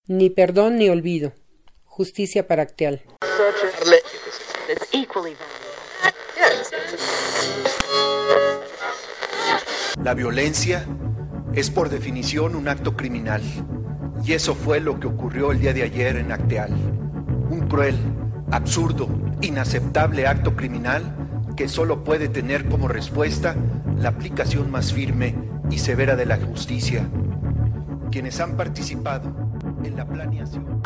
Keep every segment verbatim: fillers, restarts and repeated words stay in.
Ni perdón ni olvido. Justicia para Acteal. La violencia es por definición un acto criminal. Y eso fue lo que ocurrió el día de ayer en Acteal. Un cruel, absurdo, inaceptable acto criminal que solo puede tener como respuesta la aplicación más firme y severa de la justicia. Quienes han participado en la planeación.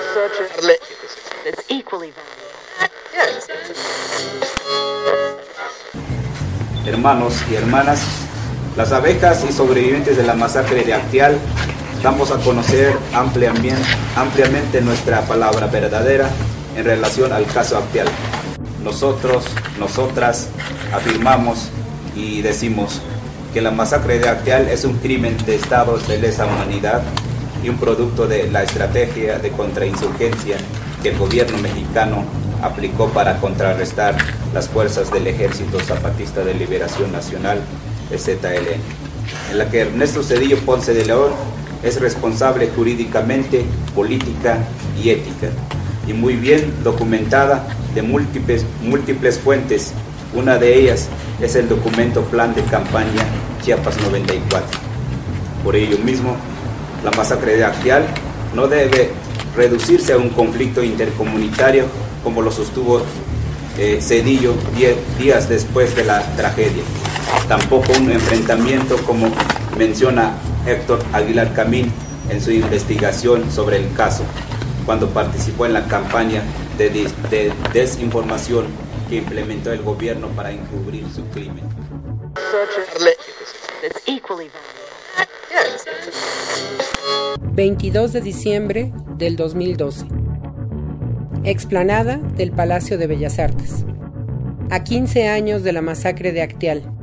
Hermanos y hermanas, las abejas y sobrevivientes de la masacre de Acteal, damos a conocer ampliamente, ampliamente nuestra palabra verdadera en relación al caso Acteal. Nosotros, nosotras, afirmamos y decimos que la masacre de Acteal es un crimen de Estado de lesa humanidad y un producto de la estrategia de contrainsurgencia que el gobierno mexicano aplicó para contrarrestar las fuerzas del Ejército Zapatista de Liberación Nacional, E Z L N, en la que Ernesto Zedillo Ponce de León es responsable jurídicamente, política y ética, y muy bien documentada de múltiples, múltiples fuentes. Una de ellas es el documento Plan de Campaña Chiapas noventa y cuatro. Por ello mismo, la masacre de Acteal no debe reducirse a un conflicto intercomunitario como lo sostuvo eh, Zedillo diez días después de la tragedia. Tampoco un enfrentamiento como menciona Héctor Aguilar Camín en su investigación sobre el caso, cuando participó en la campaña de, dis de desinformación que implementó el gobierno para encubrir su crimen. veintidós de diciembre del dos mil doce. Explanada del Palacio de Bellas Artes. A quince años de la masacre de Acteal.